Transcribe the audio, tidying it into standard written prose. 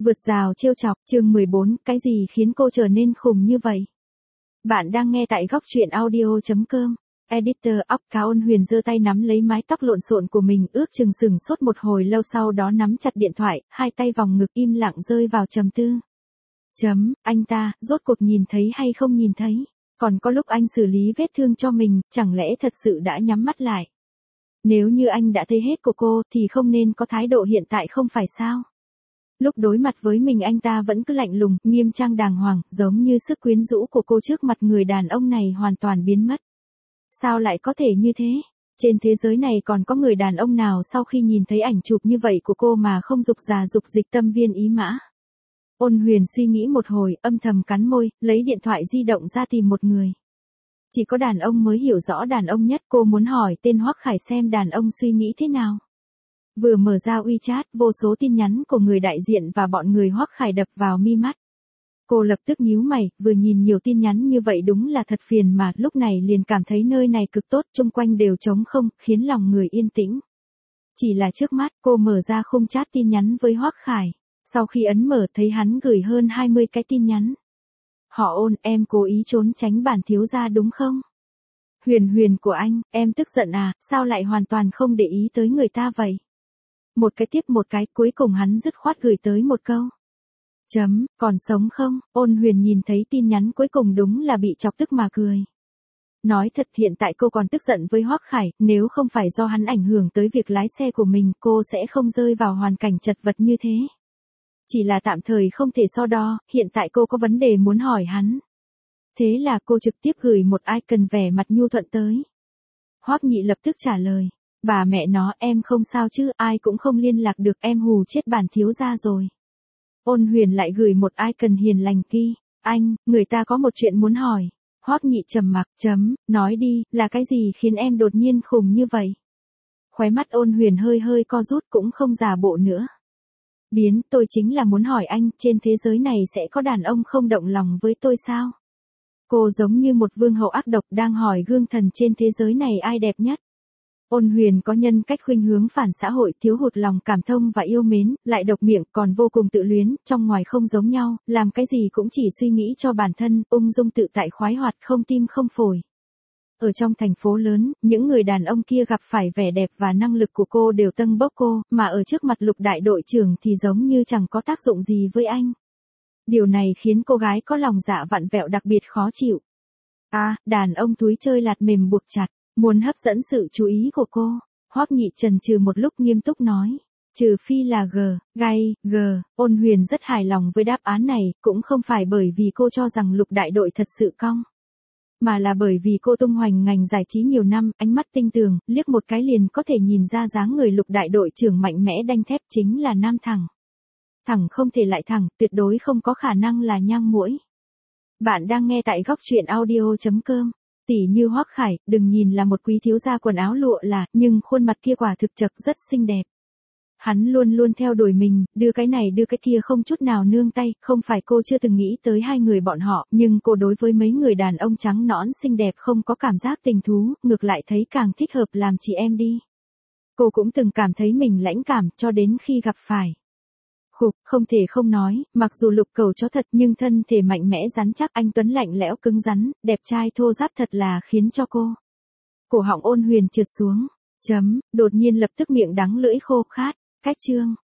Vượt rào trêu chọc, chương 14, cái gì khiến cô trở nên khùng như vậy? Bạn đang nghe tại góc truyện audio.com. Editor óc cá. Ôn Huyền giơ tay nắm lấy mái tóc lộn xộn của mình, ước chừng sững sốt một hồi lâu, sau đó nắm chặt điện thoại, hai tay vòng ngực im lặng rơi vào trầm tư. Anh ta, rốt cuộc nhìn thấy hay không nhìn thấy? Còn có lúc anh xử lý vết thương cho mình, chẳng lẽ thật sự đã nhắm mắt lại? Nếu như anh đã thấy hết của cô, thì không nên có thái độ hiện tại không phải sao? Lúc đối mặt với mình anh ta vẫn cứ lạnh lùng, nghiêm trang đàng hoàng, giống như sức quyến rũ của cô trước mặt người đàn ông này hoàn toàn biến mất. Sao lại có thể như thế? Trên thế giới này còn có người đàn ông nào sau khi nhìn thấy ảnh chụp như vậy của cô mà không dục già dục dịch tâm viên ý mã? Ôn Huyền suy nghĩ một hồi, âm thầm cắn môi, lấy điện thoại di động ra tìm một người. Chỉ có đàn ông mới hiểu rõ đàn ông nhất, cô muốn hỏi tên Hoắc Khải xem đàn ông suy nghĩ thế nào. Vừa mở ra WeChat, vô số tin nhắn của người đại diện và bọn người Hoắc Khải đập vào mi mắt. Cô lập tức nhíu mày, vừa nhìn nhiều tin nhắn như vậy đúng là thật phiền mà, lúc này liền cảm thấy nơi này cực tốt, xung quanh đều trống không, khiến lòng người yên tĩnh. Chỉ là trước mắt, cô mở ra khung chat tin nhắn với Hoắc Khải. Sau khi ấn mở thấy hắn gửi hơn 20 cái tin nhắn. Họ Ôn, em cố ý trốn tránh bản thiếu gia đúng không? Huyền Huyền của anh, em tức giận à, sao lại hoàn toàn không để ý tới người ta vậy? Một cái tiếp một cái, cuối cùng hắn dứt khoát gửi tới một câu. Còn sống không? Ôn Huyền nhìn thấy tin nhắn cuối cùng đúng là bị chọc tức mà cười. Nói thật, hiện tại cô còn tức giận với Hoắc Khải, nếu không phải do hắn ảnh hưởng tới việc lái xe của mình, cô sẽ không rơi vào hoàn cảnh chật vật như thế. Chỉ là tạm thời không thể so đo, hiện tại cô có vấn đề muốn hỏi hắn. Thế là cô trực tiếp gửi một icon vẻ mặt nhu thuận tới. Hoắc Nhị lập tức trả lời. Bà mẹ nó, em không sao chứ, ai cũng không liên lạc được, em hù chết bản thiếu gia rồi. Ôn Huyền lại gửi một icon hiền lành kia. Anh, người ta có một chuyện muốn hỏi. Hoắc Nhị trầm mặc, nói đi, là cái gì khiến em đột nhiên khùng như vậy? Khóe mắt Ôn Huyền hơi hơi co rút, cũng không giả bộ nữa. Tôi chính là muốn hỏi anh, trên thế giới này sẽ có đàn ông không động lòng với tôi sao? Cô giống như một vương hậu ác độc đang hỏi gương thần trên thế giới này ai đẹp nhất. Ôn Huyền có nhân cách khuynh hướng phản xã hội, thiếu hụt lòng cảm thông và yêu mến, lại độc miệng, còn vô cùng tự luyến, trong ngoài không giống nhau, làm cái gì cũng chỉ suy nghĩ cho bản thân, ung dung tự tại khoái hoạt, không tim không phổi. Ở trong thành phố lớn, những người đàn ông kia gặp phải vẻ đẹp và năng lực của cô đều tâng bốc cô, mà ở trước mặt Lục đại đội trưởng thì giống như chẳng có tác dụng gì với anh. Điều này khiến cô gái có lòng dạ vặn vẹo đặc biệt khó chịu. Đàn ông túi chơi lạt mềm buộc chặt, muốn hấp dẫn sự chú ý của cô. Hoắc Nhị chần chừ một lúc nghiêm túc nói. Trừ phi là G. Ôn Huyền rất hài lòng với đáp án này, cũng không phải bởi vì cô cho rằng Lục đại đội thật sự cong. Mà là bởi vì cô tung hoành ngành giải trí nhiều năm, ánh mắt tinh tường, liếc một cái liền có thể nhìn ra dáng người Lục đại đội trưởng mạnh mẽ đanh thép, chính là nam thẳng. Thẳng không thể lại thẳng, tuyệt đối không có khả năng là nhang muỗi. Bạn đang nghe tại góc truyện audio.com. Tỷ như Hoắc Khải, đừng nhìn là một quý thiếu gia quần áo lụa là, nhưng khuôn mặt kia quả thực chật rất xinh đẹp. Hắn luôn luôn theo đuổi mình, đưa cái này đưa cái kia không chút nào nương tay, không phải cô chưa từng nghĩ tới hai người bọn họ, nhưng cô đối với mấy người đàn ông trắng nõn xinh đẹp không có cảm giác tình thú, ngược lại thấy càng thích hợp làm chị em đi. Cô cũng từng cảm thấy mình lãnh cảm, cho đến khi gặp phải. Không thể không nói, mặc dù Lục Cẩu chó thật nhưng thân thể mạnh mẽ rắn chắc, anh tuấn lạnh lẽo cứng rắn, đẹp trai thô ráp thật là khiến cho cô. Cổ họng Ôn Huyền trượt xuống. Đột nhiên lập tức miệng đắng lưỡi khô khát. Cách chương.